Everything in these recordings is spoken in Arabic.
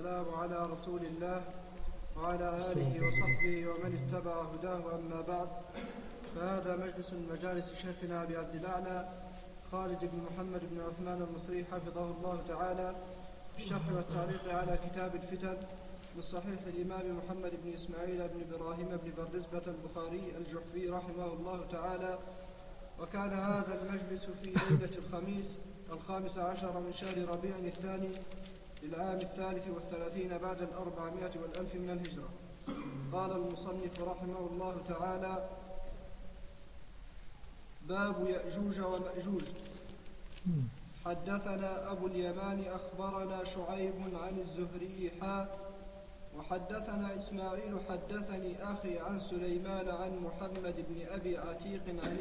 والسلام على رسول الله وعلى آله وصحبه ومن اتبع هداه. أما بعد، فهذا مجلس من مجالس شيخنا أبي عبد الأعلى خالد بن محمد بن عثمان المصري حفظه الله تعالى في الشرح والتعليق على كتاب الفتن من صحيح الإمام محمد بن إسماعيل بن إبراهيم بن بردزبة البخاري الجحفي رحمه الله تعالى. وكان هذا المجلس في ليلة الخميس 15 من شهر ربيع الثاني للعام 33 بعد 400 والألف من الهجرة. قال المصنف رحمه الله تعالى: باب يأجوج ومأجوج. حدثنا أبو اليمان أخبرنا شعيب عن الزهري وحدثنا إسماعيل حدثني أخي عن سليمان عن محمد بن أبي عتيق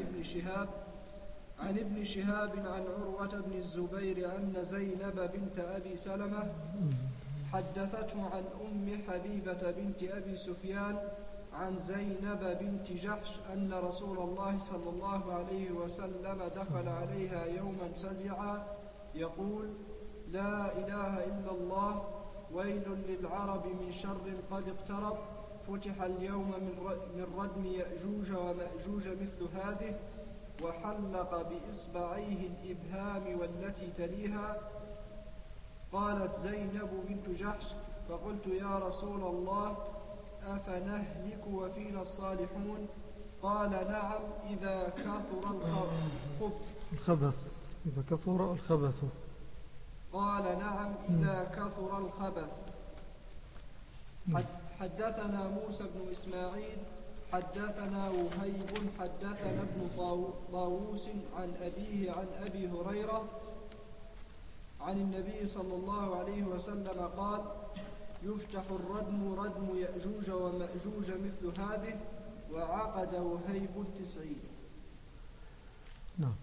عن ابن شهاب عن عروة بن الزبير أن زينب بنت أبي سلمة حدثته عن أم حبيبة بنت أبي سفيان عن زينب بنت جحش أن رسول الله صلى الله عليه وسلم دخل عليها يوما فزعا يقول: لا إله إلا الله، ويل للعرب من شر قد اقترب، فتح اليوم من ردم يأجوج ومأجوج مثل هذه، وحلق بإصبعيه الإبهام والتي تليها. قالت زينب بنت جحش: فقلت: يا رسول الله، أفنهلك وفينا الصالحون؟ قال: نعم، إذا كثر الخبث. إذا كثر الخبث. قال: نعم، إذا كثر الخبث. حدثنا موسى بن إسماعيل حدثنا وهيب حدثنا ابن طاووس عن أبيه عن أبي هريرة عن النبي صلى الله عليه وسلم قال: يفتح الردم ردم يأجوج ومأجوج مثل هذه، وعقد وهيب 90. نعم.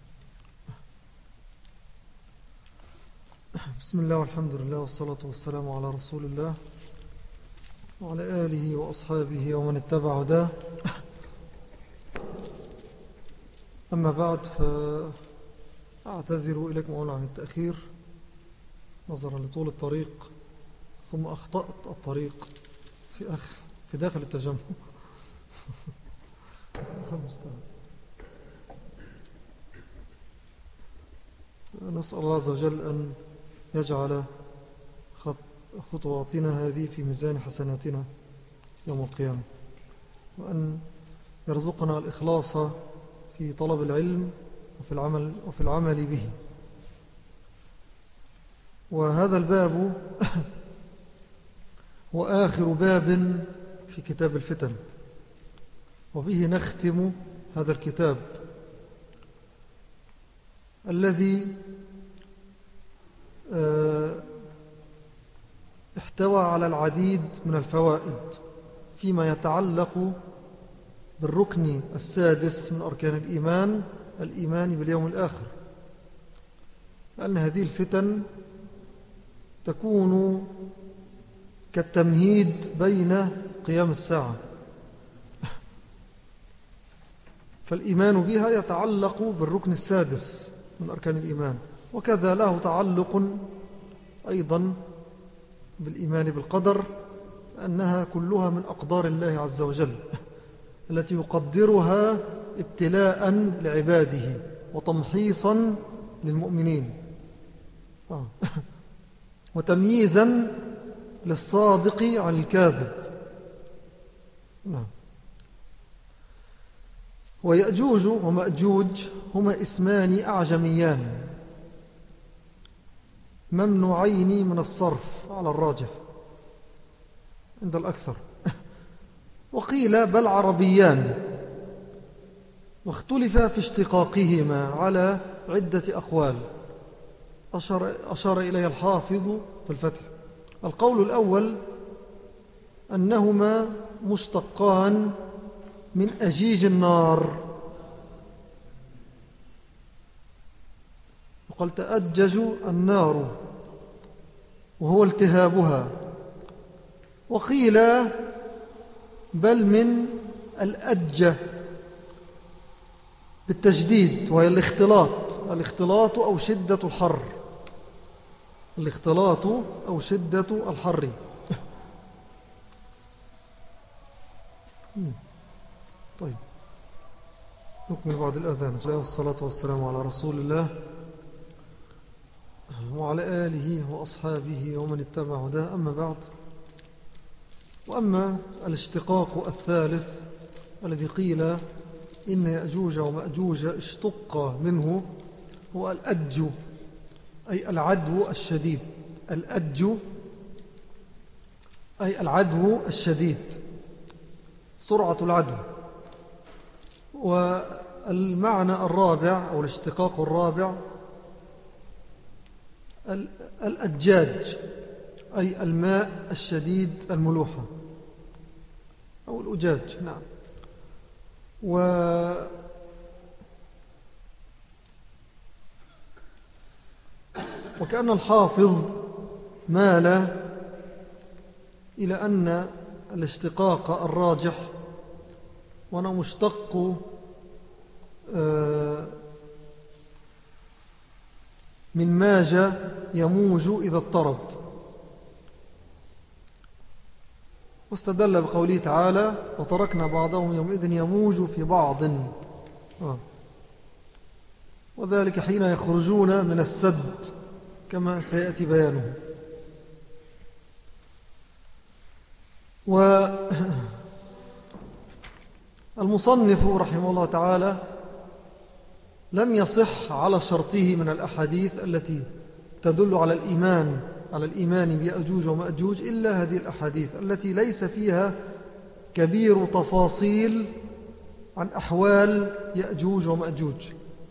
بسم الله والحمد لله والصلاة والسلام على رسول الله وعلى آله وأصحابه ومن اتبع هداه. أما بعد، فأعتذر إليكم أولا عن التأخير نظرا لطول الطريق، ثم أخطأت الطريق في داخل التجمع. نسأل الله عز وجل أن يجعل خطواتنا هذه في ميزان حسناتنا يوم القيامة، وأن يرزقنا الإخلاص في طلب العلم وفي العمل به. وهذا الباب هو آخر باب في كتاب الفتن، وبه نختم هذا الكتاب الذي احتوى على العديد من الفوائد فيما يتعلق بالركن السادس من أركان الإيمان باليوم الآخر، لأن هذه الفتن تكون كالتمهيد بين قيام الساعة، فالإيمان بها يتعلق بالركن السادس من أركان الإيمان، وكذا له تعلق أيضا بالإيمان بالقدر، أنها كلها من أقدار الله عز وجل التي يقدرها ابتلاء لعباده وتمحيصا للمؤمنين وتمييزا للصادق عن الكاذب. نعم. ويأجوج ومأجوج هما اسمان أعجميان ممنوعين من الصرف على الراجح عند الأكثر، وقيل بل عربيان، واختلف في اشتقاقهما على عدة أقوال أشار إليها الحافظ في الفتح. القول الأول أنهما مشتقان من أجيج النار، وقال تأجج النار وهو التهابها. وقيل بل من الأجة بالتجديد، وهي الاختلاط أو شدة الحر، الاختلاط أو شدة الحر، طيب نكمل بعد الأذان. والصلاة والسلام على رسول الله وعلى آله وأصحابه ومن اتبع هداه. أما بعد، وأما الاشتقاق الثالث الذي قيل إن يأجوج ومأجوج اشتق منه هو الأج، أي العدو الشديد. الأج أي العدو الشديد، سرعة العدو. والمعنى الرابع أو الاشتقاق الرابع الأجاج، أي الماء الشديد الملوحة أو الأجاج. نعم. وكأن الحافظ مال إلى أن الاشتقاق الراجح وأنا مشتق من ماج يموج إذا اضطرب، واستدل بقوله تعالى وتركنا بعضهم يومئذ يموج في بعض، وذلك حين يخرجون من السد كما سيأتي بيانه. والمصنف رحمه الله تعالى لم يصح على شرطه من الأحاديث التي تدل على الإيمان بيأجوج ومأجوج إلا هذه الأحاديث التي ليس فيها كبير تفاصيل عن أحوال يأجوج ومأجوج.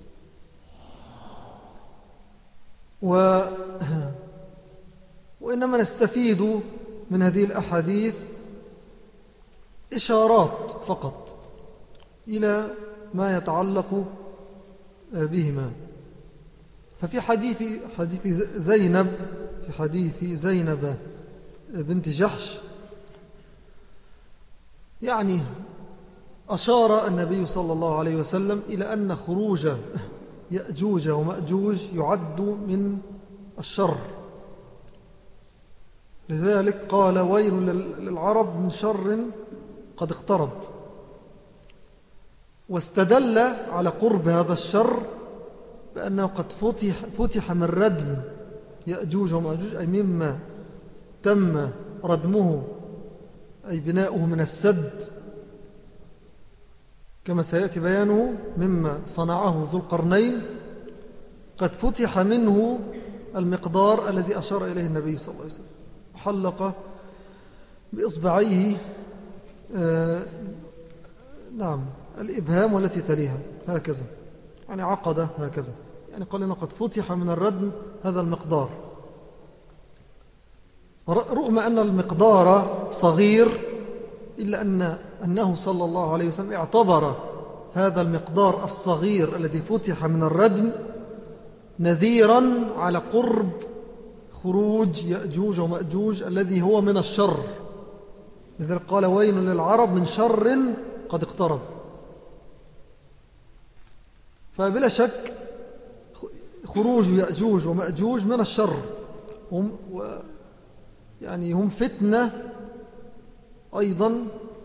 وإنما نستفيد من هذه الأحاديث إشارات فقط إلى ما يتعلق بهما. ففي حديث زينب بنت جحش يعني أشار النبي صلى الله عليه وسلم إلى أن خروج يأجوج ومأجوج يعد من الشر، لذلك قال ويل للعرب من شر قد اقترب، واستدل على قرب هذا الشر بأنه قد فتح من ردم يأجوج ومأجوج، أي مما تم ردمه أي بناؤه من السد كما سيأتي بيانه مما صنعه ذو القرنين، قد فتح منه المقدار الذي أشار إليه النبي صلى الله عليه وسلم، وحلق بإصبعيه نعم الإبهام والتي تليها هكذا، يعني عقد هكذا، يعني قال لنا قد فتح من الردم هذا المقدار، رغم أن المقدار صغير إلا أنه صلى الله عليه وسلم اعتبر هذا المقدار الصغير الذي فتح من الردم نذيرا على قرب خروج يأجوج ومأجوج الذي هو من الشر، لذلك قال ويل للعرب من شر قد اقترب. فبلا شك خروج يأجوج ومأجوج من الشر، يعني هم فتنة أيضا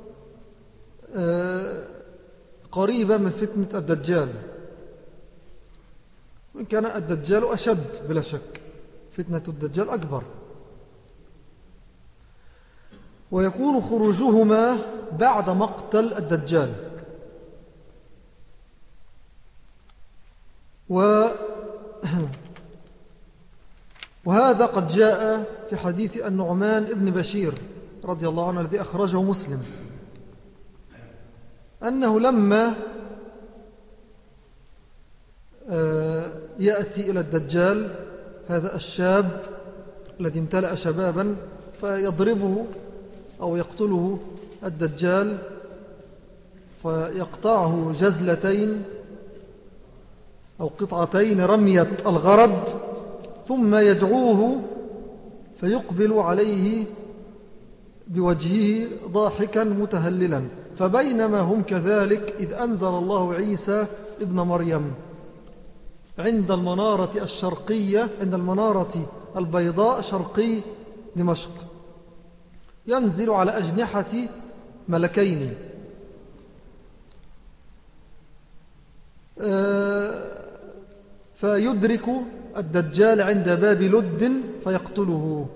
قريبة من فتنة الدجال، وإن كان الدجال أشد بلا شك، فتنة الدجال أكبر. ويكون خروجهما بعد مقتل الدجال. وهذا قد جاء في حديث النعمان ابن بشير رضي الله عنه الذي أخرجه مسلم، أنه لما يأتي إلى الدجال هذا الشاب الذي امتلأ شبابا فيضربه أو يقتله الدجال، فيقطعه جزلتين أو قطعتين رمية الغرض، ثم يدعوه فيقبل عليه بوجهه ضاحكا متهللا. فبينما هم كذلك إذ أنزل الله عيسى ابن مريم عند المنارة الشرقية، عند المنارة البيضاء شرقي دمشق، ينزل على أجنحة ملكين فيدرك الدجال عند باب لد فيقتله.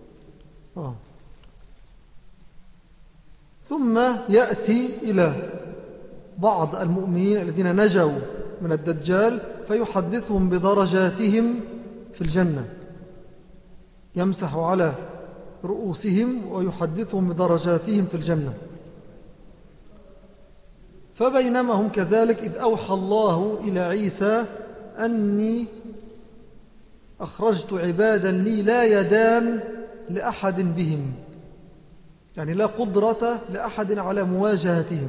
ثم يأتي إلى بعض المؤمنين الذين نجوا من الدجال فيحدثهم بدرجاتهم في الجنة، يمسح على رؤوسهم ويحدثهم بدرجاتهم في الجنة. فبينما هم كذلك إذ أوحى الله إلى عيسى أني أخرجت عبادا لي لا يدان لأحد بهم، يعني لا قدرة لأحد على مواجهتهم،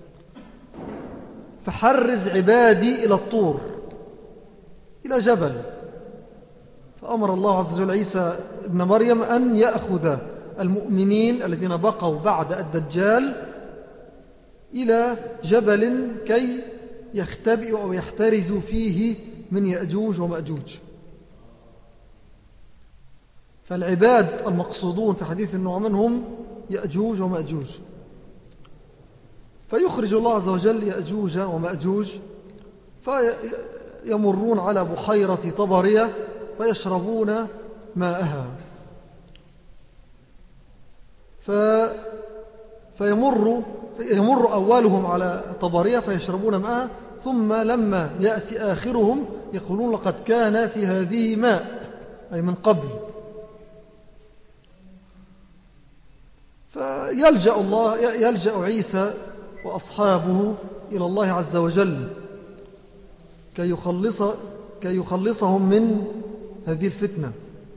فحرز عبادي إلى الطور، إلى جبل. فأمر الله عز وجل عيسى ابن مريم أن يأخذ المؤمنين الذين بقوا بعد الدجال إلى جبل كي يختبئوا أو يحترزوا فيه من يأجوج ومأجوج. فالعباد المقصودون في حديث النعمان هم يأجوج ومأجوج. فيخرج الله عز وجل يأجوج ومأجوج فيمرون على بحيرة طبرية فيشربون ماءها، فيمر أولهم على طبرية فيشربون ماءها، ثم لما يأتي آخرهم يقولون لقد كان في هذه ماء، أي من قبل. يلجأ عيسى وأصحابه إلى الله عز وجل كي يخلصهم من هذه الفتنة.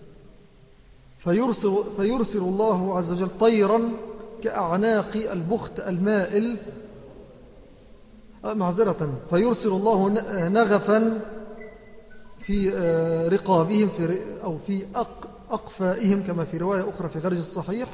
فيرسل الله عز وجل طيرا كأعناق البخت المائل، فيرسل الله نغفا في رقابهم أو في أقفائهم كما في رواية أخرى في خارج الصحيح،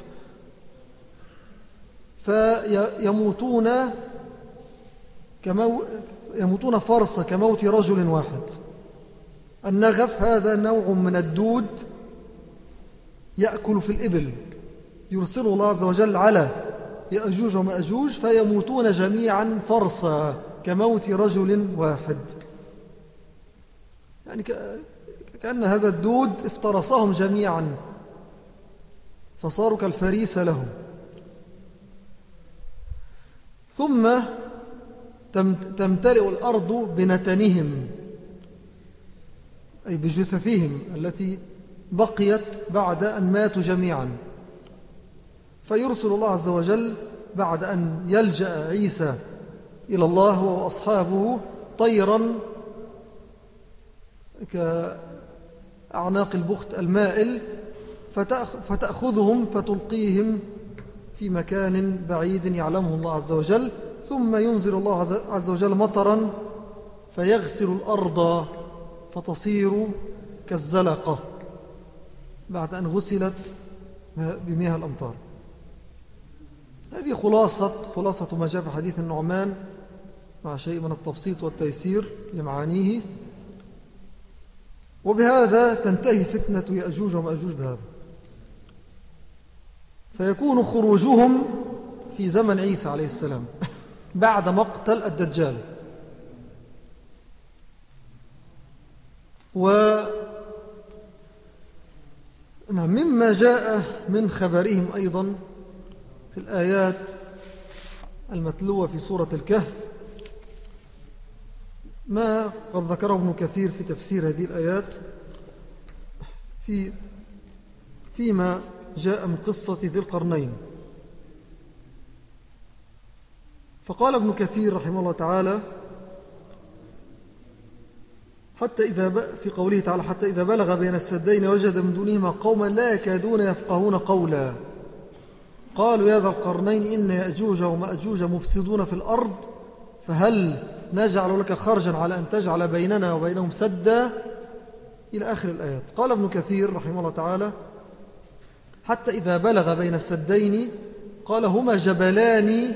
يموتون فرصة كموت رجل واحد. النغف هذا نوع من الدود يأكل في الإبل، يرسل الله عز وجل على يأجوج ومأجوج فيموتون جميعا فرصة كموت رجل واحد. يعني كأن هذا الدود افترسهم جميعا فصاروا كالفريسة له. ثم تمتلئ الأرض بنتنهم، أي بجثثهم التي بقيت بعد أن ماتوا جميعا. فيرسل الله عز وجل بعد أن يلجأ عيسى إلى الله وأصحابه طيرا كأعناق البخت المائل فتأخذهم فتلقيهم في مكان بعيد يعلمه الله عز وجل، ثم ينزل الله عز وجل مطرا فيغسل الأرض فتصير كالزلقة بعد أن غسلت بمياه الأمطار. هذه خلاصة ما جاء في حديث النعمان مع شيء من التبسيط والتيسير لمعانيه. وبهذا تنتهي فتنة يأجوج ومأجوج بهذا، فيكون خروجهم في زمن عيسى عليه السلام بعد مقتل الدجال. مما جاء من خبرهم أيضا في الآيات المتلوة في سورة الكهف ما قد ذكره ابن كثير في تفسير هذه الآيات فيما جاء من قصة ذي القرنين. فقال ابن كثير رحمه الله تعالى في قوله تعالى حتى إذا بلغ بين السدين وجد من دونهما قوما لا يكادون يفقهون قولا قالوا يا ذا القرنين إن يأجوج ومأجوج مفسدون في الأرض فهل نجعل لك خرجا على أن تجعل بيننا وبينهم سدا إلى آخر الآيات. قال ابن كثير رحمه الله تعالى حتى إذا بلغ بين السدين قال هما جبلان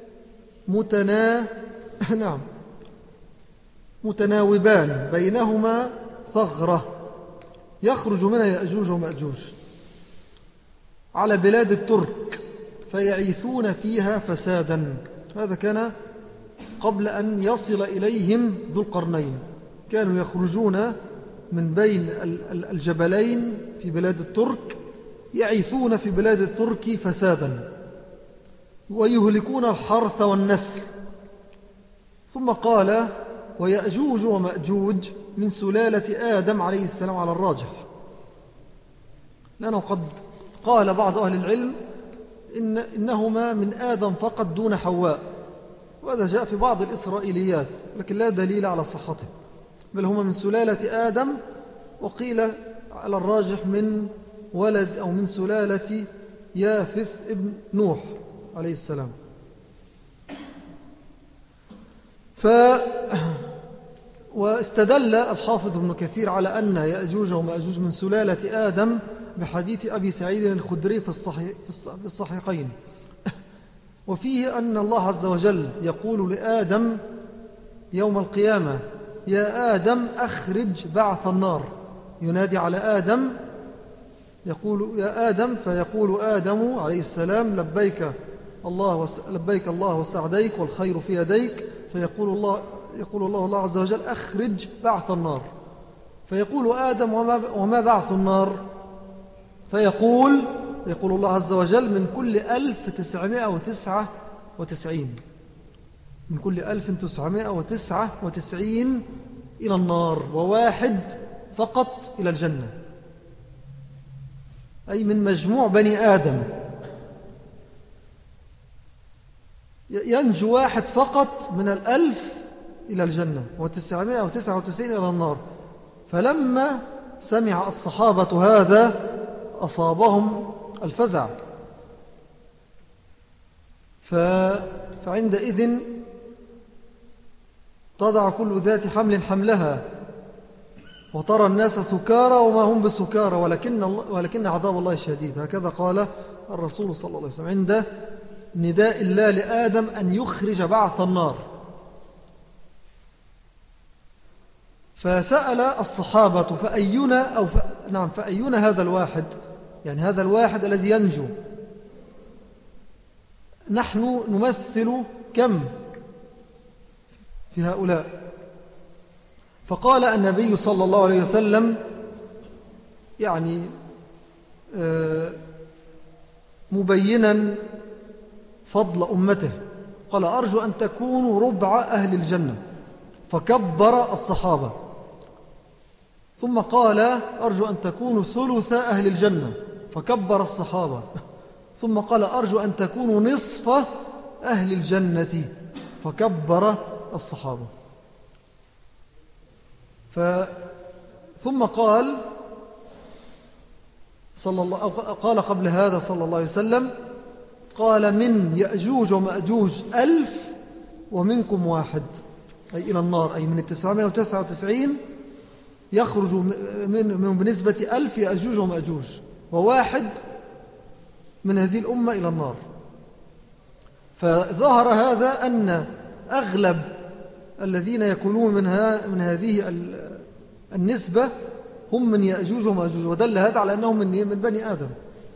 متناوبان بينهما ثغرة يخرج منها يأجوج ومأجوج على بلاد الترك فيعيثون فيها فسادا. هذا كان قبل أن يصل إليهم ذو القرنين. كانوا يخرجون من بين الجبلين في بلاد الترك، يعيثون في بلاد الترك فسادا ويهلكون الحرث والنسل. ثم قال: ويأجوج ومأجوج من سلالة آدم عليه السلام على الراجح، لأنه قد قال بعض أهل العلم إنهما من آدم فقط دون حواء، وهذا جاء في بعض الإسرائيليات لكن لا دليل على صحته، بل هما من سلالة آدم، وقيل على الراجح من ولد أو من سلالة يافث ابن نوح عليه السلام. واستدل الحافظ ابن كثير على أن يأجوج ومأجوج من سلالة آدم بحديث أبي سعيد الخدري في الصحيحين، وفيه أن الله عز وجل يقول لآدم يوم القيامة: يا آدم أخرج بعث النار. ينادي على آدم يقول: يا آدم، فيقول آدم عليه السلام: لبيك الله وسعديك والخير في يديك. فيقول الله عز وجل: أخرج بعث النار. فيقول آدم: وما بعث النار؟ فيقول الله عز وجل: من كل 1999 من كل 1999 إلى النار، وواحد فقط إلى الجنة، أي من مجموع بني آدم ينجو واحد فقط من 1000 إلى الجنة، و999 إلى النار. فلما سمع الصحابة هذا أصابهم الفزع، فعندئذ تضع كل ذات حمل حملها، وترى الناس سكارى وما هم بسكارى ولكن عذاب الله شديد. هكذا قال الرسول صلى الله عليه وسلم عند نداء الله لآدم أن يخرج بعث النار. فسأل الصحابة: فأينا هذا الواحد، يعني هذا الواحد الذي ينجو، نحن نمثل كم في هؤلاء؟ فقال النبي صلى الله عليه وسلم يعني مبينا فضل أمته، قال: أرجو أن تكونوا ربع أهل الجنة. فكبر الصحابة. ثم قال: أرجو أن تكونوا ثلث أهل الجنة. فكبر الصحابة. ثم قال: أرجو أن تكونوا نصف أهل الجنة. فكبر الصحابة. ثم قال قال قبل هذا صلى الله عليه وسلم، قال: من يأجوج ومأجوج 1000 ومنكم واحد، أي إلى النار، أي من 999 يخرج من بنسبة 1000 يأجوج ومأجوج، وواحد من هذه الأمة إلى النار. فظهر هذا أن أغلب الذين يكونون من هذه النسبة هم من يأجوج ومأجوج، ودل هذا على أنهم من بني آدم.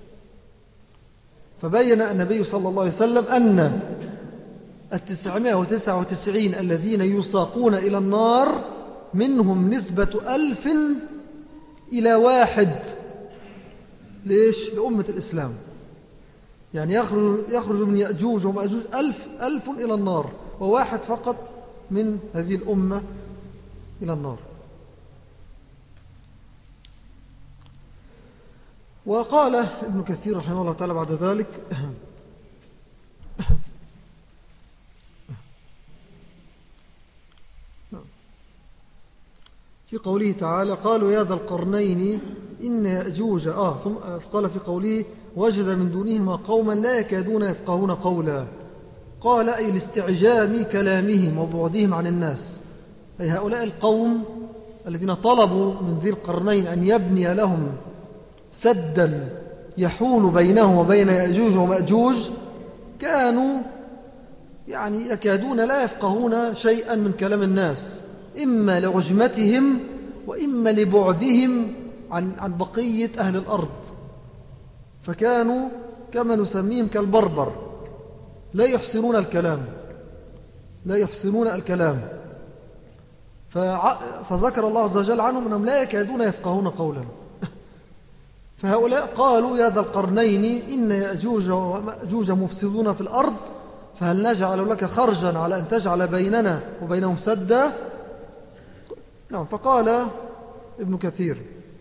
فبين النبي صلى الله عليه وسلم أن 999 الذين يساقون إلى النار منهم نسبة 1000 إلى 1. ليش؟ لأمة الإسلام. يعني يخرج من يأجوج ومأجوج 1000 إلى النار، وواحد فقط من هذه الأمة إلى النار. وقال ابن كثير رحمه الله تعالى بعد ذلك: في قوله تعالى: قالوا يا ذا القرنين إن يأجوج ثم قال في قوله: وجد من دونهما قوما لا يكادون يفقهون قولا. قال: أي لاستعجام كلامهم وبعدهم عن الناس، أي هؤلاء القوم الذين طلبوا من ذي القرنين أن يبني لهم سدا يحول بينهم وبين يأجوج ومأجوج، كانوا يعني يكادون لا يفقهون شيئا من كلام الناس، إما لعجمتهم وإما لبعدهم عن بقية أهل الأرض. فكانوا كما نسميهم كالبربر، لا يحسنون الكلام. لا يحسنون الكلام. فذكر الله عز وجل عنهم أنهم لا يكادون يفقهون قولا. فهؤلاء قالوا يا ذا القرنين إن يأجوج ومأجوج مفسدون في الأرض فهل نجعل لك خرجا على أن تجعل بيننا وبينهم سدا. نعم. فقال ابن كثير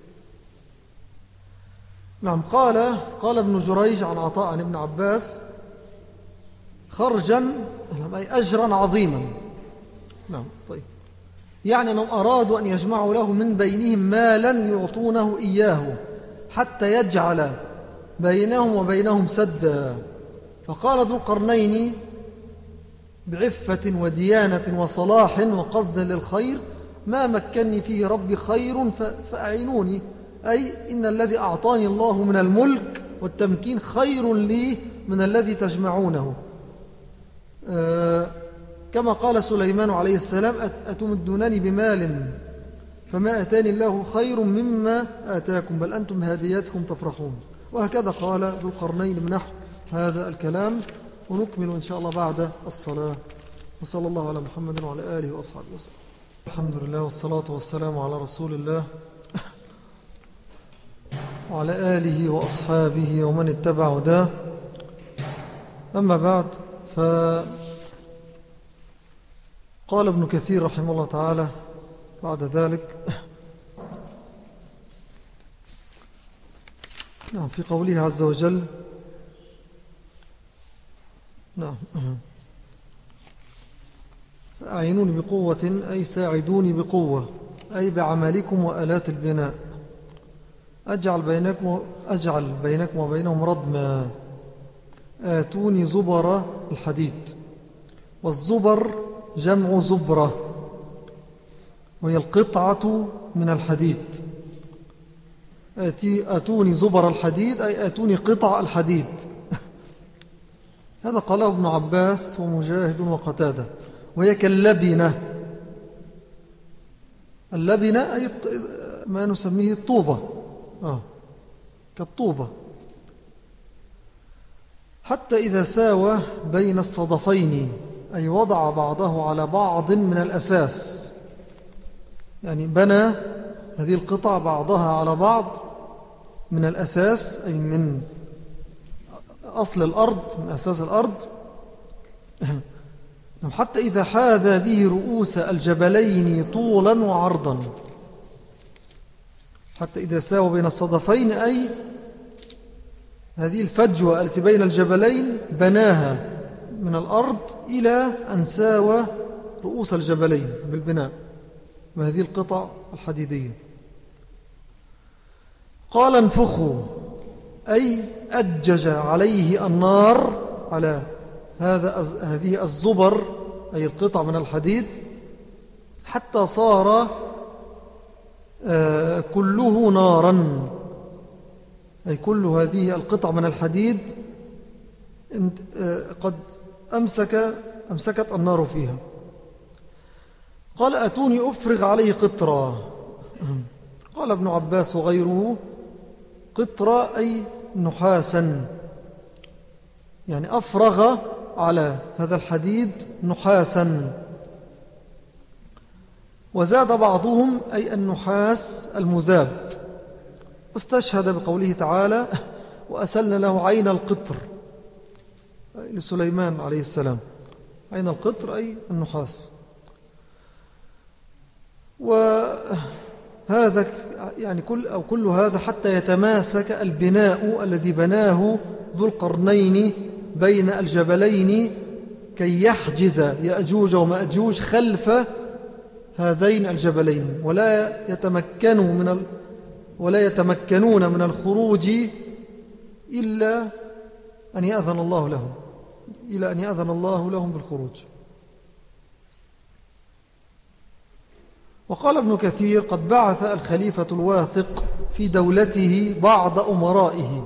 نعم قال ابن جريج عن عطاء عن ابن عباس خرجا أي أجرا عظيما. نعم. طيب يعني أنهم أرادوا أن يجمعوا له من بينهم مالا يعطونه إياه حتى يجعل بينهم وبينهم سدا. فقال ذو القرنين بعفة وديانة وصلاح وقصد للخير ما مكنني فيه ربي خير فأعينوني، أي إن الذي أعطاني الله من الملك والتمكين خير لي من الذي تجمعونه. كما قال سليمان عليه السلام أتمدونني بمال فما أتاني الله خير مما آتاكم بل أنتم بهدياتكم تفرحون. وهكذا قال ذو القرنين بنحو هذا الكلام. ونكمل إن شاء الله بعد الصلاة. وصلى الله على محمد وعلى آله وأصحابه وسلم. الحمد لله والصلاة والسلام على رسول الله وعلى آله وأصحابه ومن اتبع هداه. أما بعد، قال ابن كثير رحمه الله تعالى بعد ذلك نعم في قوله عز وجل نعم أعينوني بقوة أي ساعدوني بقوة أي بعملكم وآلات البناء أجعل بينكم وبينهم ردما آتوني زبر الحديد. والزبر جمع زبرة وهي القطعة من الحديد. آتوني زبر الحديد أي آتوني قطع الحديد. هذا قاله ابن عباس ومجاهد وقتادة. وهي كاللبنة. اللبنة أي ما نسميه الطوبة كالطوبة. حتى إذا ساوى بين الصدفين أي وضع بعضه على بعض من الأساس، يعني بنى هذه القطع بعضها على بعض من الأساس أي من أصل الأرض، من أساس الأرض. حتى إذا حاذى به رؤوس الجبلين طولا وعرضا. حتى إذا ساوى بين الصدفين أي هذه الفجوة التي بين الجبلين بناها من الأرض إلى أن ساوى رؤوس الجبلين بالبناء وهذه القطع الحديدية. قال انفخوا أي أجج عليه النار على هذه الزبر أي القطع من الحديد حتى صار كله نارا أي كل هذه القطع من الحديد قد أمسكت النار فيها. قال أتوني أفرغ عليه قطرا. قال ابن عباس وغيره قطرا أي نحاسا، يعني أفرغ على هذا الحديد نحاسا. وزاد بعضهم أي النحاس المذاب. واستشهد بقوله تعالى وأسلنا له عين القطر لسليمان عليه السلام. عين القطر أي النحاس. وهذا يعني كل هذا حتى يتماسك البناء الذي بناه ذو القرنين بين الجبلين كي يحجز يأجوج ومأجوج خلف هذين الجبلين ولا يتمكنون من الخروج إلا أن يأذن الله لهم بالخروج. وقال ابن كثير قد بعث الخليفة الواثق في دولته بعض أمرائه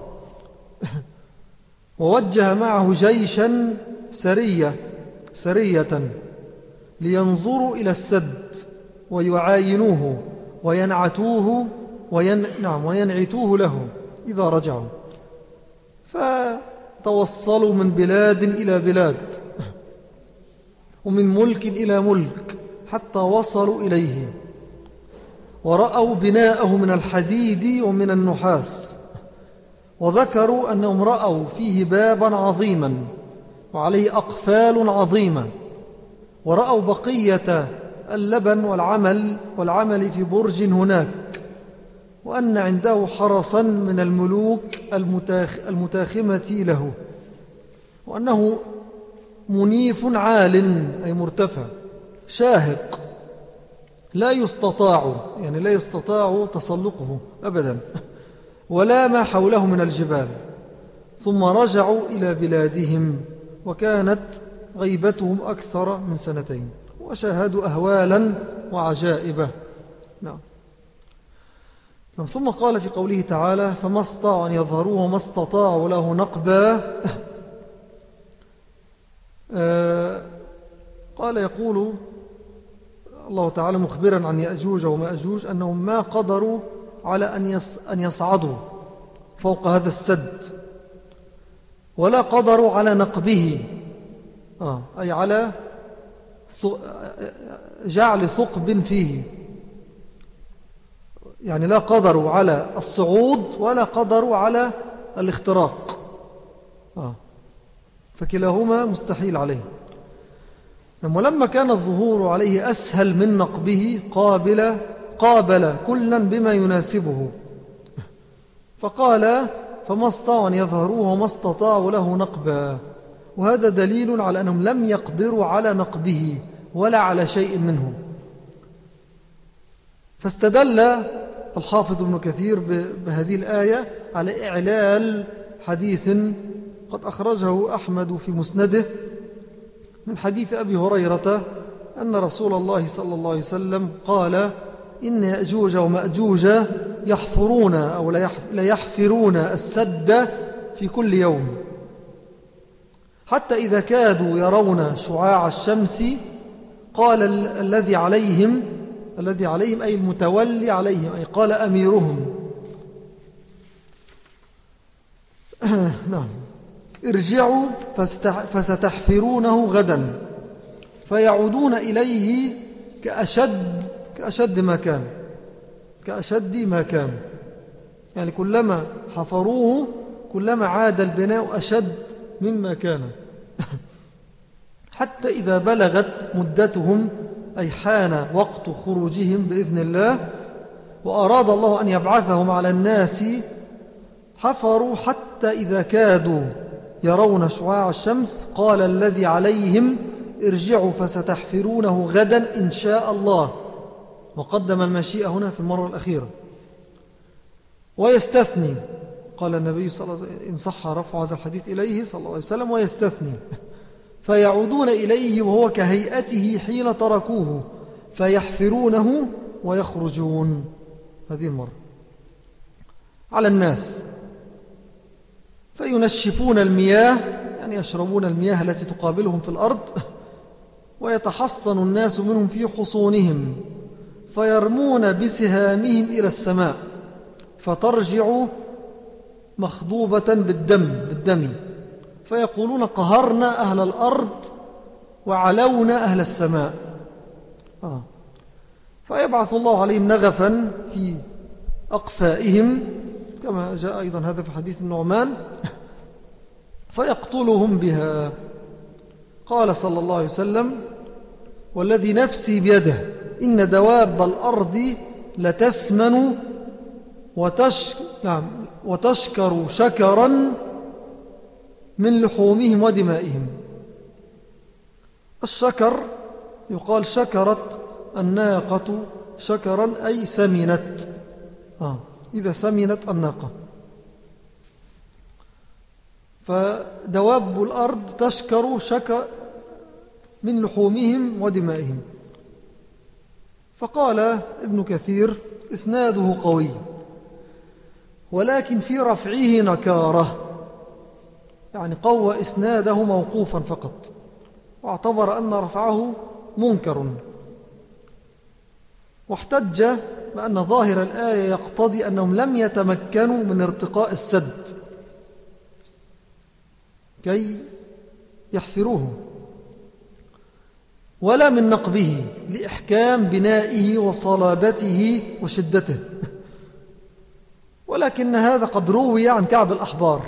ووجه معه جيشا سرية لينظروا إلى السد ويعاينوه وينعتوه وينعتوه له إذا رجعوا. فتوصلوا من بلاد إلى بلاد ومن ملك إلى ملك حتى وصلوا إليه، ورأوا بناءه من الحديد ومن النحاس، وذكروا أنهم رأوا فيه بابا عظيما وعليه أقفال عظيمة، ورأوا بقية اللبن والعمل في برج هناك، وأن عنده حرسا من الملوك المتاخمة له، وأنه منيف عال أي مرتفع شاهق لا يستطاع تسلقه أبدا، ولا ما حوله من الجبال. ثم رجعوا إلى بلادهم، وكانت غيبتهم أكثر من 2 سنين، وشاهدوا أهوالا وعجائب. نعم. ثم قال في قوله تعالى: فما استطاعوا أن يظهروه وما استطاعوا له نقبا. قال يقول الله تعالى مخبرا عن يأجوج ومأجوج أنهم ما قدروا على أن يصعدوا فوق هذا السد، ولا قدروا على نقبه، أي على جعل ثقب فيه، يعني لا قدروا على الصعود ولا قدروا على الاختراق، فكلاهما مستحيل عليه. ولما كان الظهور عليه أسهل من نقبه قابل كلا بما يناسبه، فقال: فما استطاعوا أن يظهروه وما استطاعوا له نقبا. وهذا دليل على أنهم لم يقدروا على نقبه ولا على شيء منه. فاستدل الحافظ ابن كثير بهذه الآية على إعلال حديث قد أخرجه أحمد في مسنده من حديث أبي هريرة أن رسول الله صلى الله عليه وسلم قال: إن يأجوج ومأجوج يحفرون أو ليحفرون السد في كل يوم، حتى إذا كادوا يرون شعاع الشمس قال الذي عليهم أي المتولي عليهم، أي قال أميرهم: نعم، ارجعوا فستحفرونه غدا، فيعودون إليه كأشد ما كان، يعني كلما حفروه كلما عاد البناء أشد مما كان، حتى إذا بلغت مدتهم، أي حان وقت خروجهم بإذن الله، وأراد الله أن يبعثهم على الناس، حفروا حتى إذا كادوا يرون شعاع الشمس قال الذي عليهم: ارجعوا فستحفرونه غدا إن شاء الله. وقدم المشيئة هنا في المرة الأخيرة. ويستثني، قال النبي صلى الله عليه وسلم إن صح رفع هذا الحديث إليه صلى الله عليه وسلم: ويستثني فيعودون إليه وهو كهيئته حين تركوه، فيحفرونه ويخرجون. هذه المرة على الناس، فينشفون المياه، يعني يشربون المياه التي تقابلهم في الأرض، ويتحصن الناس منهم في حصونهم، فيرمون بسهامهم إلى السماء، فترجع مخضوبة بالدم، فيقولون: قهرنا أهل الأرض وعلونا أهل السماء. فيبعث الله عليهم نغفا في أقفائهم، كما جاء أيضا هذا في حديث النعمان، فيقتلهم بها. قال صلى الله عليه وسلم: والذي نفسي بيده إن دواب الأرض لتسمن وتشكر شكرا من لحومهم ودمائهم. الشكر يقال شكرت الناقة شكرا أي سمنت، إذا سمنت الناقة. فدواب الأرض تشكر من لحومهم ودمائهم. فقال ابن كثير: إسناده قوي، ولكن في رفعه نكارة، يعني قوى إسناده موقوفا فقط، واعتبر أن رفعه منكر، واحتج بأن ظاهر الآية يقتضي أنهم لم يتمكنوا من ارتقاء السد كي يحفروه. ولا من نقبه لإحكام بنائه وصلابته وشدته، ولكن هذا قد روي عن كعب الأحبار.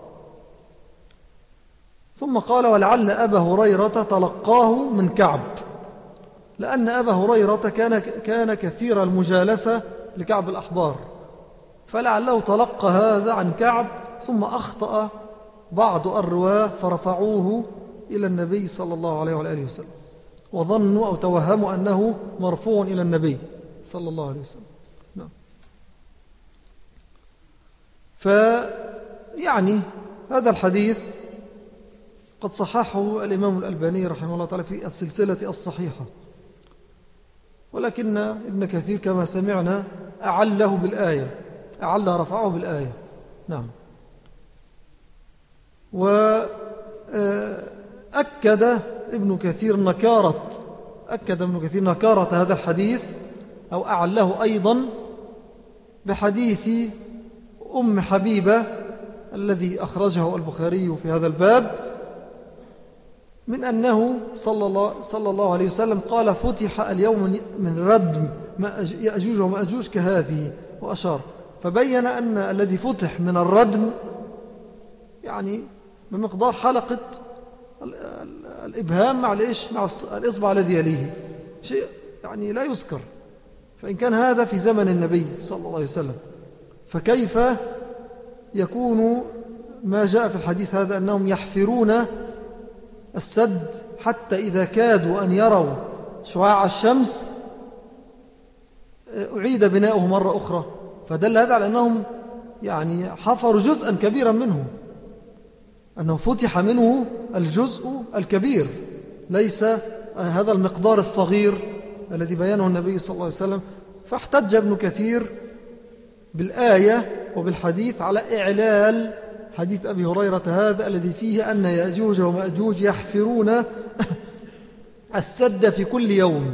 ثم قال: ولعل أبا هريرة تلقاه من كعب، لأن أبا هريرة كان كثير المجالسة لكعب الأحبار، فلعله تلقى هذا عن كعب، ثم أخطأ بعض الرواة فرفعوه إلى النبي صلى الله عليه وآله وسلم، وظنوا أو توهموا أنه مرفوع إلى النبي صلى الله عليه وسلم. نعم. فيعني هذا الحديث قد صححه الإمام الألباني رحمه الله تعالى في السلسلة الصحيحة، ولكن ابن كثير كما سمعنا أعله بالآية، أعل رفعه بالآية. نعم. وأكد ابن كثير نكارة هذا الحديث، أو أعله أيضا بحديث أم حبيبة الذي أخرجه البخاري في هذا الباب، من أنه صلى الله عليه وسلم قال: فتح اليوم من ردم يأجوج ومأجوج كهذه، وأشار، فبين أن الذي فتح من الردم يعني بمقدار حلقة الإبهام مع الإصبع الذي يليه، شيء يعني لا يذكر. فإن كان هذا في زمن النبي صلى الله عليه وسلم، فكيف يكون ما جاء في الحديث هذا أنهم يحفرون السد حتى إذا كادوا أن يروا شعاع الشمس أعيد بناؤه مرة أخرى، فدل هذا على أنهم يعني حفروا جزءا كبيرا منه، أنه فتح منه الجزء الكبير، ليس هذا المقدار الصغير الذي بيانه النبي صلى الله عليه وسلم. فاحتج ابن كثير بالآية وبالحديث على إعلال حديث أبي هريرة هذا الذي فيه أن يأجوج ومأجوج يحفرون السد في كل يوم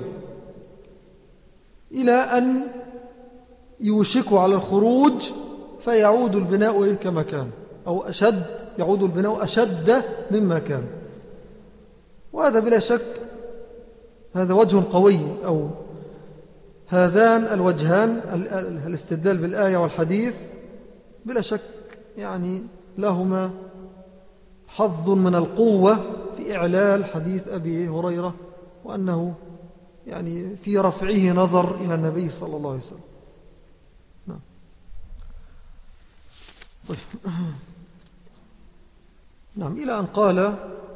إلى أن يوشكوا على الخروج فيعود البناء كما كان، أو يعود البناء أشد مما كان. وهذا بلا شك هذا وجه قوي، أو هذان الوجهان، الاستدلال بالآية والحديث، بلا شك يعني لهما حظ من القوة في إعلال حديث أبي هريرة، وأنه يعني في رفعه نظر إلى النبي صلى الله عليه وسلم. نعم. طيب. نعم. إلى أن قال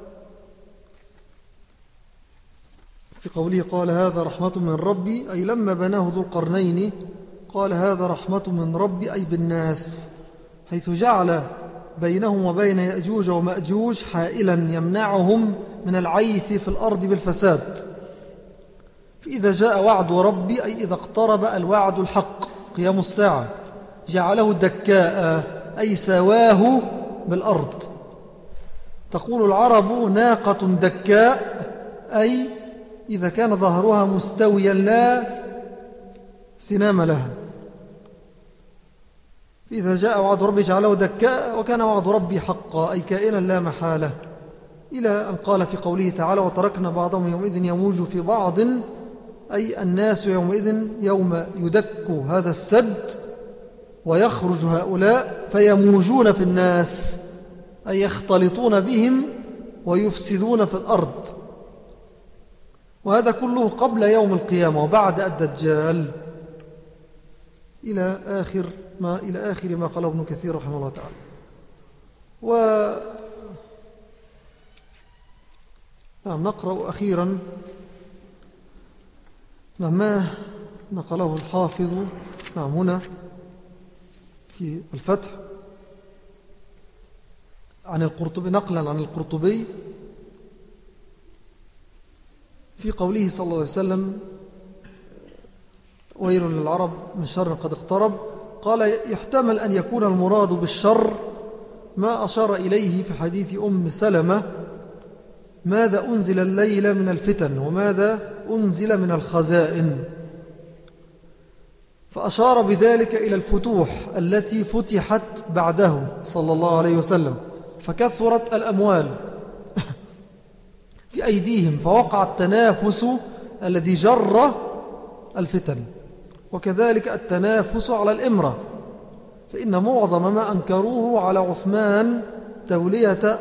في قوله: قال هذا رحمة من ربي، أي لما بناه ذو القرنين قال هذا رحمة من ربي، أي بالناس، حيث جعل بينهم وبين يأجوج ومأجوج حائلا يمنعهم من العيث في الأرض بالفساد. فإذا جاء وعد ربي، أي إذا اقترب الوعد الحق قيام الساعة، جعله دكاء، أي سواه بالأرض. تقول العرب ناقة دكاء، أي إذا كان ظهرها مستويا لا سنام لها. إذا جاء وعد ربي جعله دكاء، وكان وعد ربي حقا، أي كائنا لا محالة. إلى أن قال في قوله تعالى: وتركنا بعضهم يومئذ يموج في بعض، أي الناس يومئذ يوم يدك هذا السد ويخرج هؤلاء فيموجون في الناس، أي يختلطون بهم ويفسدون في الأرض. وهذا كله قبل يوم القيامة وبعد الدجال، إلى آخر ما قاله ابن كثير رحمه الله تعالى. نعم. نقرأ أخيرا ما نقله الحافظ هنا في الفتح عن القرطبي، نقلا عن القرطبي في قوله صلى الله عليه وسلم: ويل للعرب من شر قد اقترب. قال: يحتمل أن يكون المراد بالشر ما أشار إليه في حديث أم سلمة: ماذا أنزل الليل من الفتن وماذا أنزل من الخزائن، فأشار بذلك إلى الفتوح التي فتحت بعده صلى الله عليه وسلم، فكثرت الأموال في أيديهم، فوقع التنافس الذي جر الفتن. وكذلك التنافس على الإمرة، فإن معظم ما أنكروه على عثمان تولية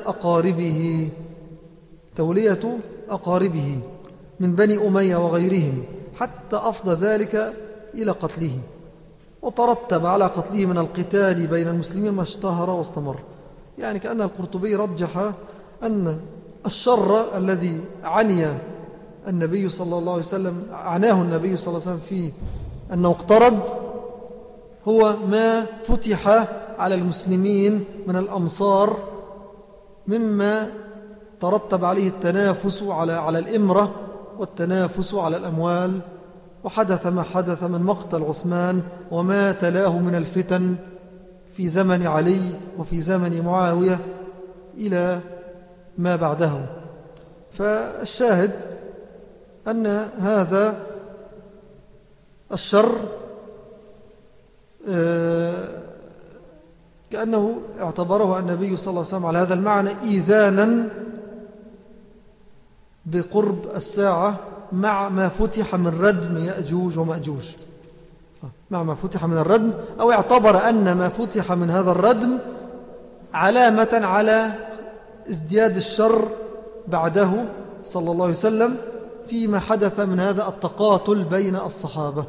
أقاربه من بني أمية وغيرهم، حتى أفضى ذلك إلى قتله، وترتب على قتله من القتال بين المسلمين ما اشتهر واستمر. يعني كأن القرطبي رجح أن الشر الذي عناه النبي صلى الله عليه وسلم في أنه اقترب هو ما فتح على المسلمين من الأمصار، مما ترتب عليه التنافس على الإمرة والتنافس على الأموال، وحدث ما حدث من مقتل عثمان وما تلاه من الفتن في زمن علي وفي زمن معاوية إلى ما بعده. فالشاهد أن هذا الشر كأنه اعتبره النبي صلى الله عليه وسلم على هذا المعنى إيذانا بقرب الساعة، مع ما فتح من ردم يأجوج ومأجوج، مع ما فتح من الردم، أو اعتبر أن ما فتح من هذا الردم علامة على ازدياد الشر بعده صلى الله عليه وسلم فيما حدث من هذا التقاتل بين الصحابة.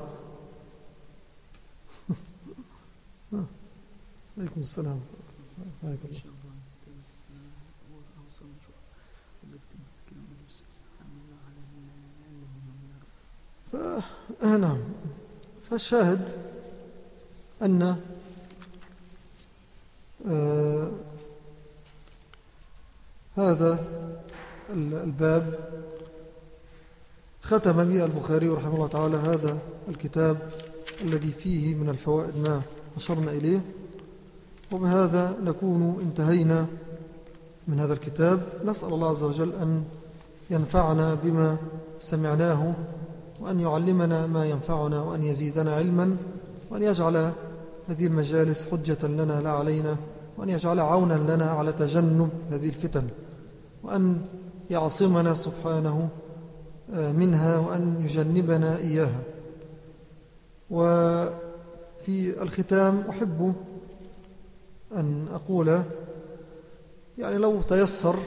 عليكم السلام. نعم. فالشاهد أن هذا الباب ختم به البخاري رحمه الله تعالى هذا الكتاب الذي فيه من الفوائد ما أشرنا إليه، وبهذا نكون انتهينا من هذا الكتاب. نسأل الله عز وجل أن ينفعنا بما سمعناه، وأن يعلمنا ما ينفعنا، وأن يزيدنا علما، وأن يجعل هذه المجالس حجة لنا لا علينا، وأن يجعل عونا لنا على تجنب هذه الفتن، وأن يعصمنا سبحانه منها، وأن يجنبنا إياها. وفي الختام أحب أن أقول يعني لو تيسر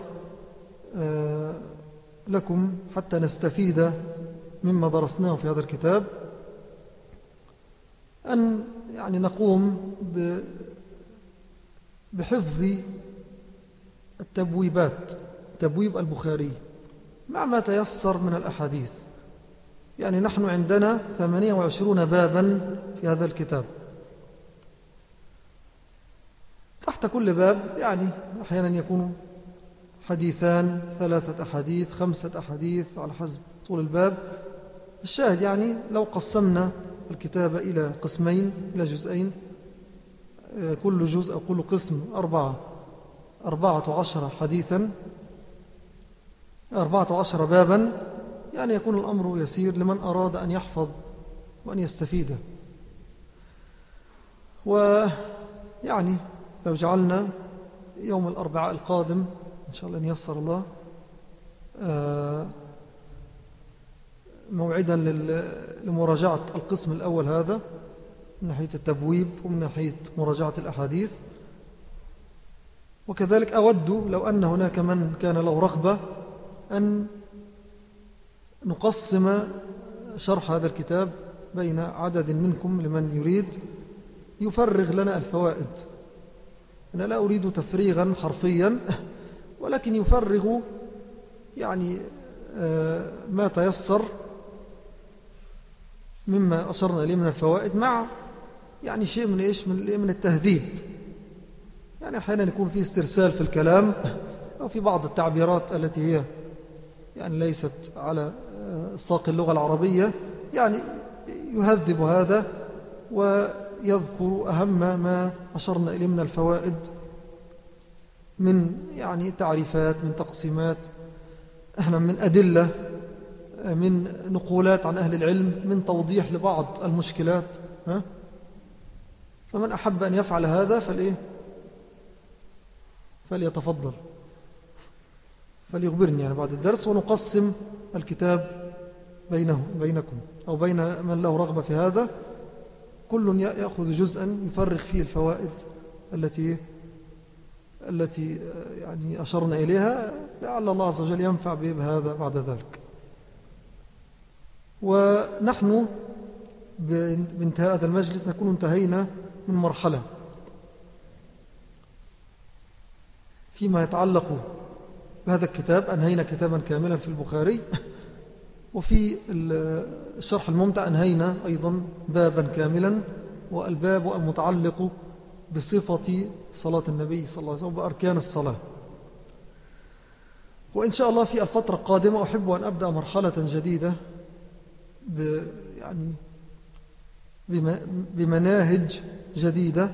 لكم حتى نستفيد مما درسناه في هذا الكتاب، أن يعني نقوم بحفظ التبويبات، تبويب البخاري مع ما تيسر من الأحاديث. يعني نحن عندنا 28 بابا في هذا الكتاب، تحت كل باب يعني أحيانا يكون حديثان، 3 أحاديث، 5 أحاديث على حسب طول الباب. الشاهد يعني لو قسمنا الكتاب إلى قسمين، إلى جزئين، كل جزء أو كل قسم 14 حديثا، 14 بابا، يعني يكون الأمر يسير لمن أراد أن يحفظ وأن يستفيد. ويعني لو جعلنا يوم الأربعاء القادم إن شاء الله إن يسر الله موعدا لمراجعة القسم الأول هذا من ناحية التبويب ومن ناحية مراجعة الأحاديث. وكذلك أود لو أن هناك من كان له رغبة أن نقسم شرح هذا الكتاب بين عدد منكم، لمن يريد يفرغ لنا الفوائد. أنا لا أريد تفريغا حرفيا، ولكن يفرغ يعني ما تيسر مما أشرنا إليه من الفوائد، مع يعني شيء من إيش، من التهذيب. يعني أحيانا يكون في استرسال في الكلام، أو في بعض التعبيرات التي هي يعني ليست على ساق اللغة العربية، يعني يهذب هذا ويذكر أهم ما أشرنا إليه من الفوائد، من يعني تعريفات، من تقسيمات، من أدلة، من نقولات عن أهل العلم، من توضيح لبعض المشكلات. فمن أحب أن يفعل هذا فليتفضل. فليخبرني يعني بعد الدرس، ونقسم الكتاب بينكم أو بين من له رغبة في هذا، كل يأخذ جزءا يفرغ فيه الفوائد التي يعني أشرنا إليها، لعل الله عز وجل ينفع بهذا بعد ذلك. ونحن بانتهاء هذا المجلس نكون انتهينا من مرحلة فيما يتعلق بهذا الكتاب. أنهينا كتابا كاملا في البخاري، وفي الشرح الممتع أنهينا أيضا بابا كاملا، والباب المتعلق بصفة صلاة النبي صلى الله عليه وسلم وبأركان الصلاة. وإن شاء الله في الفترة القادمة أحب أن أبدأ مرحلة جديدة يعني بمناهج جديدة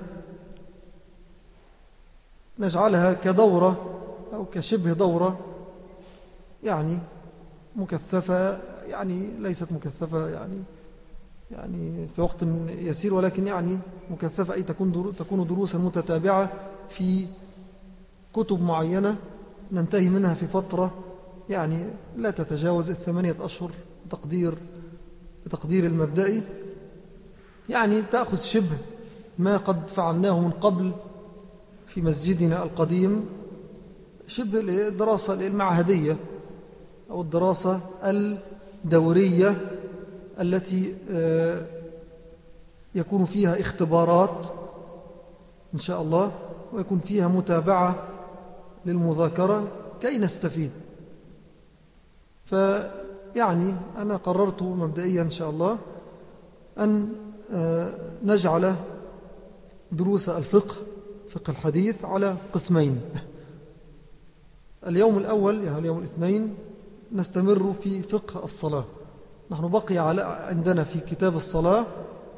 نجعلها كدورة أو كشبه دورة، يعني مكثفة، يعني ليست مكثفة يعني في وقت يسير، ولكن يعني مكثفة أي تكون دروسا متتابعة في كتب معينة ننتهي منها في فترة يعني لا تتجاوز 8 أشهر بتقدير المبدئي، يعني تأخذ شبه ما قد فعلناه من قبل في مسجدنا القديم، شبه الدراسة المعهدية أو الدراسة الدورية التي يكون فيها اختبارات إن شاء الله، ويكون فيها متابعة للمذاكرة كي نستفيد. فيعني أنا قررت مبدئيا إن شاء الله أن نجعل دروس الفقه الحديث على قسمين. اليوم الأول يعني اليوم الاثنين نستمر في فقه الصلاة. نحن بقي عندنا في كتاب الصلاة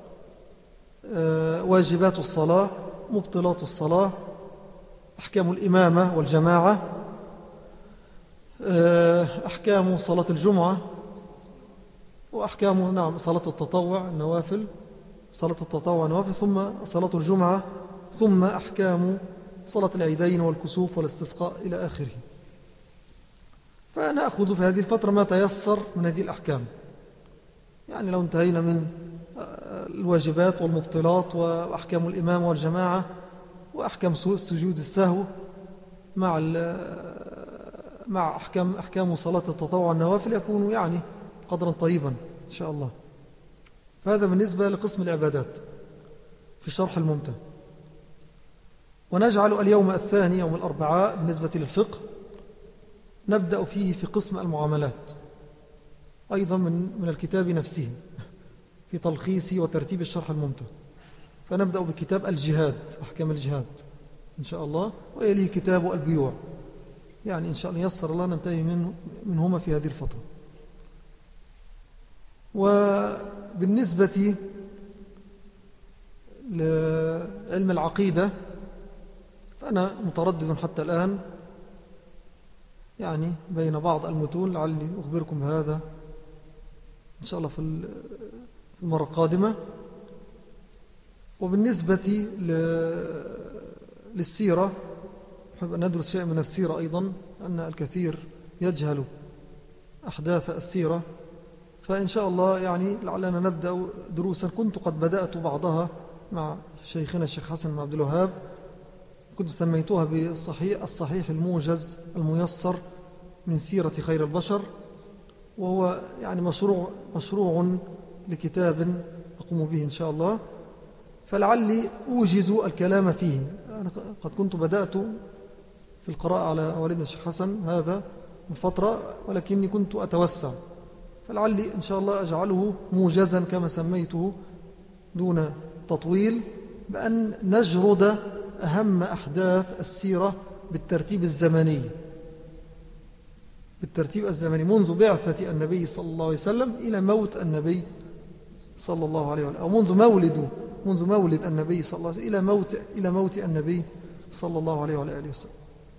واجبات الصلاة، مبطلات الصلاة، أحكام الإمامة والجماعة، أحكام صلاة الجمعة، وأحكام صلاة التطوع النوافل، صلاة التطوع النوافل، ثم صلاة الجمعة، ثم أحكام صلاة العيدين والكسوف والاستسقاء إلى آخره. فنأخذ في هذه الفترة ما تيسر من هذه الأحكام. يعني لو انتهينا من الواجبات والمبطلات وأحكام الإمام والجماعة وأحكام سجود السهو مع أحكام صلاة التطوع النوافل، يكون يعني قدرا طيبا إن شاء الله. فهذا بالنسبة لقسم العبادات في شرح الممتع. ونجعل اليوم الثاني يوم الأربعاء بالنسبة للفقه نبدأ فيه في قسم المعاملات، أيضا من الكتاب نفسه في تلخيص وترتيب الشرح الممتع. فنبدأ بكتاب الجهاد، أحكام الجهاد إن شاء الله، ويليه كتاب البيوع، يعني إن شاء الله يسر الله ننتهي منهما في هذه الفترة. وبالنسبة لعلم العقيدة فأنا متردد حتى الآن يعني بين بعض المتون، لعلي أخبركم بهذا إن شاء الله في المرة القادمة. وبالنسبة للسيرة أحب أن ندرس شيء من السيرة أيضا، أن الكثير يجهل أحداث السيرة. فإن شاء الله يعني لعلنا نبدأ دروسا كنت قد بدأت بعضها مع شيخنا الشيخ حسن بن عبد الوهاب، كنت سميتها بالصحيح الموجز الميسر من سيرة خير البشر، وهو يعني مشروع لكتاب أقوم به إن شاء الله. فلعلي أوجز الكلام فيه. أنا قد كنت بدأت في القراءة على والدنا الشيخ حسن هذا من فترة، ولكني كنت أتوسع، فلعلي إن شاء الله أجعله موجزا كما سميته دون تطويل، بأن نجرد أهم أحداث السيرة بالترتيب الزمني، منذ بعثة النبي صلى الله عليه وسلم إلى موت النبي صلى الله عليه وسلم، أو منذ مولد النبي صلى الله عليه وسلم إلى موت النبي صلى الله عليه وآله وسلم.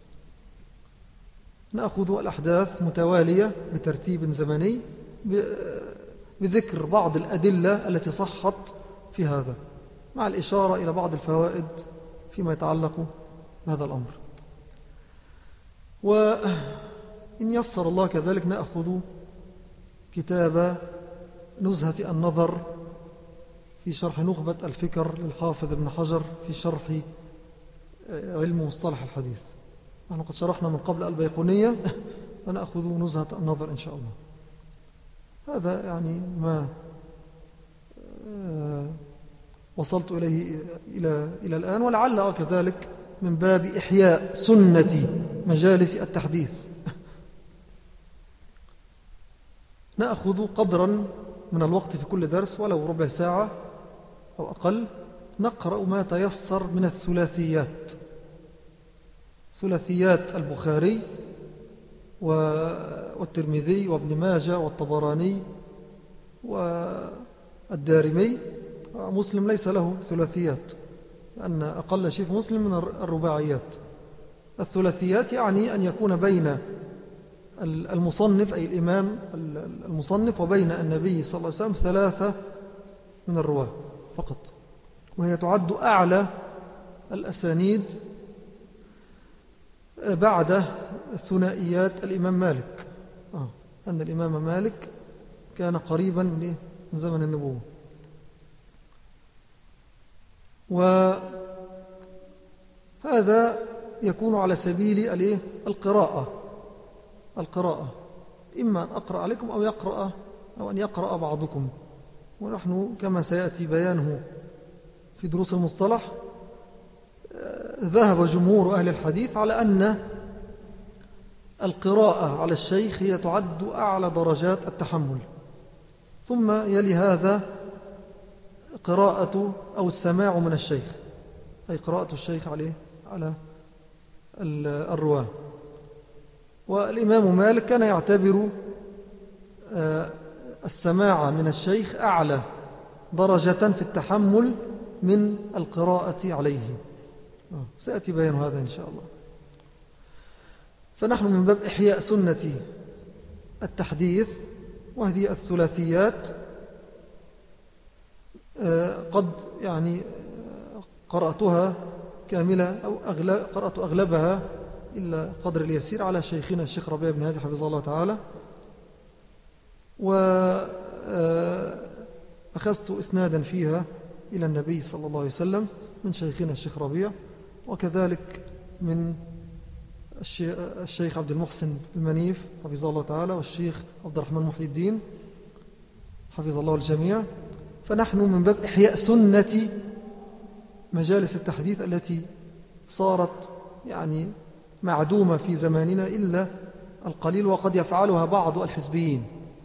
نأخذ الأحداث متوالية بترتيب زمني بذكر بعض الأدلة التي صحت في هذا، مع الإشارة إلى بعض الفوائد فيما يتعلق بهذا الأمر. إن يسر الله كذلك نأخذ كتاب نزهة النظر في شرح نخبة الفكر للحافظ ابن حجر في شرح علم مصطلح الحديث. نحن قد شرحنا من قبل البيقونية فنأخذ نزهة النظر إن شاء الله. هذا يعني ما وصلت إليه إلى الآن، ولعل كذلك من باب إحياء سنة مجالس التحديث نأخذ قدرا من الوقت في كل درس ولو ربع ساعة أو أقل، نقرأ ما تيسر من الثلاثيات، ثلاثيات البخاري والترمذي وابن ماجه والطبراني والدارمي. مسلم ليس له ثلاثيات، لأن أقل شيء في مسلم من الرباعيات. الثلاثيات يعني أن يكون بين المصنف أي الإمام المصنف وبين النبي صلى الله عليه وسلم 3 من الرواة فقط، وهي تعد أعلى الأسانيد بعد ثنائيات الإمام مالك. أن الإمام مالك كان قريبا من زمن النبوة. وهذا يكون على سبيل القراءة، إما أن أقرأ عليكم أو أن يقرأ بعضكم. ونحن كما سيأتي بيانه في دروس المصطلح ذهب جمهور أهل الحديث على أن القراءة على الشيخ هي تعد أعلى درجات التحمل، ثم يلي هذا قراءة أو السماع من الشيخ، أي قراءة الشيخ على الرواة. والإمام مالك كان يعتبر السماع من الشيخ أعلى درجة في التحمل من القراءة عليه. سيأتي بيان هذا إن شاء الله. فنحن من باب إحياء سنة التحديث، وهذه الثلاثيات قد يعني قرأتها كاملة أو قرأت أغلبها إلا قدر اليسير على شيخنا الشيخ ربيع بن هادي حفظه الله تعالى، وأخذت إسنادا فيها إلى النبي صلى الله عليه وسلم من شيخنا الشيخ ربيع، وكذلك من الشيخ عبد المحسن المنيف حفظه الله تعالى، والشيخ عبد الرحمن محي الدين حفظ الله الجميع. فنحن من باب إحياء سنة مجالس التحديث التي صارت يعني معدومة في زماننا إلا القليل، وقد يفعلها بعض الحزبيين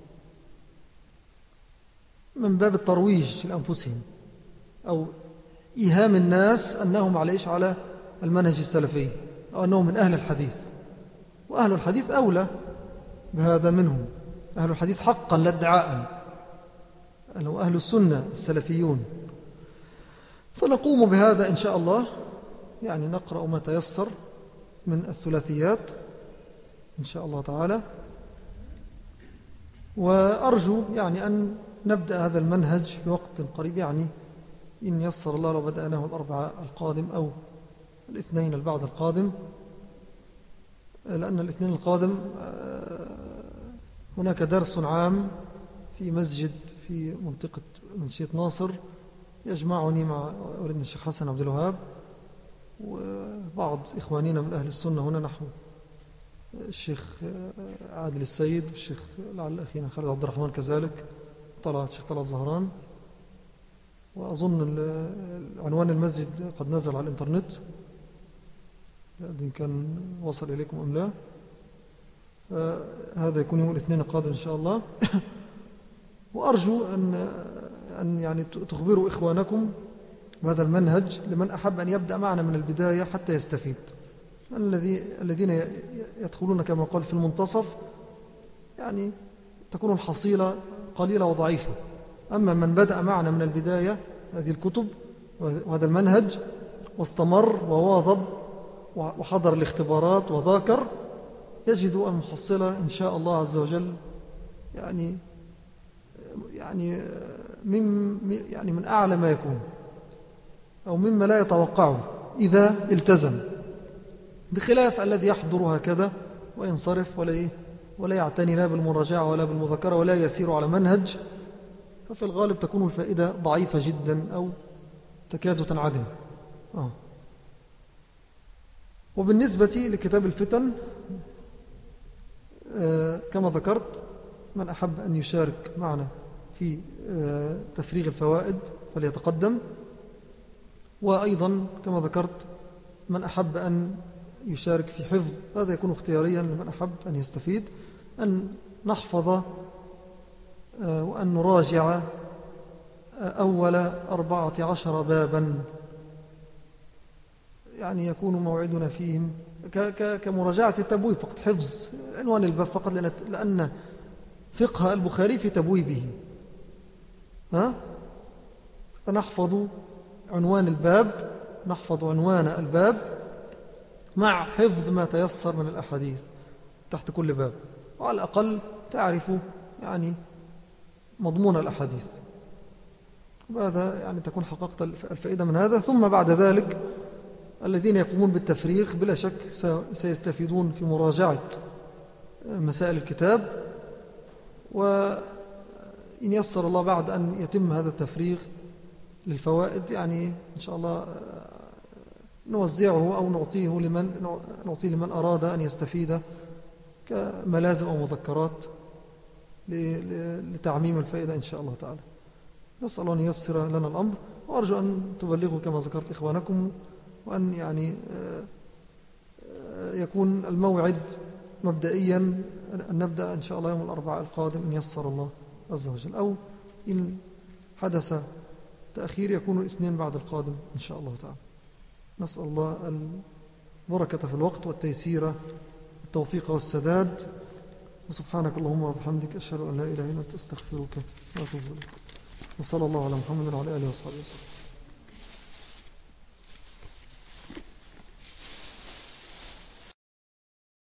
من باب الترويج لأنفسهم أو إيهام الناس أنهم على المنهج السلفي أو أنهم من أهل الحديث. وأهل الحديث أولى بهذا منهم، أهل الحديث حقا لا ادعاء، أهل السنة السلفيون. فنقوم بهذا إن شاء الله، يعني نقرأ ما تيسر من الثلاثيات إن شاء الله تعالى. وأرجو يعني أن نبدأ هذا المنهج بوقت قريب، يعني إن يسر الله لو بدأناه الأربعاء القادم أو الاثنين البعد القادم، لأن الاثنين القادم هناك درس عام في مسجد في منطقة منشية ناصر يجمعني مع والدنا الشيخ حسن عبد الوهاب وبعض إخواننا من أهل السنة هنا، نحو الشيخ عادل السيد والشيخ لعل أخينا خالد عبد الرحمن كذلك، الشيخ طلعت زهران. وأظن عنوان المسجد قد نزل على الإنترنت، إن كان وصل إليكم أم لا. هذا يكون يوم الاثنين القادم إن شاء الله. وأرجو أن يعني تخبروا إخوانكم بهذا المنهج لمن أحب أن يبدأ معنا من البداية حتى يستفيد. الذين يدخلون كما قال في المنتصف يعني تكون الحصيلة قليلة وضعيفة، أما من بدأ معنا من البداية هذه الكتب وهذا المنهج واستمر وواظب وحضر الاختبارات وذاكر، يجد المحصلة إن شاء الله عز وجل يعني من أعلى ما يكون أو مما لا يتوقعه إذا التزم، بخلاف الذي يحضر هكذا وينصرف ولا يعتني لا بالمراجعة ولا بالمذاكرة ولا يسير على منهج، ففي الغالب تكون الفائدة ضعيفة جدا أو تكاد تنعدم. وبالنسبة لكتاب الفتن كما ذكرت، من أحب أن يشارك معنا في تفريغ الفوائد فليتقدم. وأيضا كما ذكرت من أحب أن يشارك في حفظ، هذا يكون اختياريا لمن أحب أن يستفيد، أن نحفظ وأن نراجع أول 14 بابا، يعني يكون موعدنا فيهم كمراجعة التبويب فقط، حفظ عنوان الباب فقط، لأن فقه البخاري في تبويبه. فنحفظ عنوان الباب، نحفظ عنوان الباب مع حفظ ما تيسر من الأحاديث تحت كل باب، وعلى الأقل تعرف يعني مضمون الأحاديث، وهذا يعني تكون حققت الفائدة من هذا. ثم بعد ذلك الذين يقومون بالتفريغ بلا شك سيستفيدون في مراجعة مسائل الكتاب، وإن يسر الله بعد أن يتم هذا التفريغ للفوائد يعني إن شاء الله نوزعه أو نعطيه لمن أراد أن يستفيد كملازم أو مذكرات لتعميم الفائدة إن شاء الله تعالى. نسأل الله أن ييسر لنا الأمر، وأرجو أن تبلغوا كما ذكرت إخوانكم، وأن يعني يكون الموعد مبدئيا أن نبدأ إن شاء الله يوم الأربعاء القادم إن يسر الله عز وجل، أو إن حدث تأخير يكون الاثنين بعد القادم إن شاء الله تعالى. نسأل الله البركة في الوقت والتيسير التوفيق والسداد. وسبحانك اللهم وبحمدك أشهد أن لا إله إلا أنت أستغفرك وأتوب إليك. وصلى الله على محمد وعلى آله وصحبه وسلم.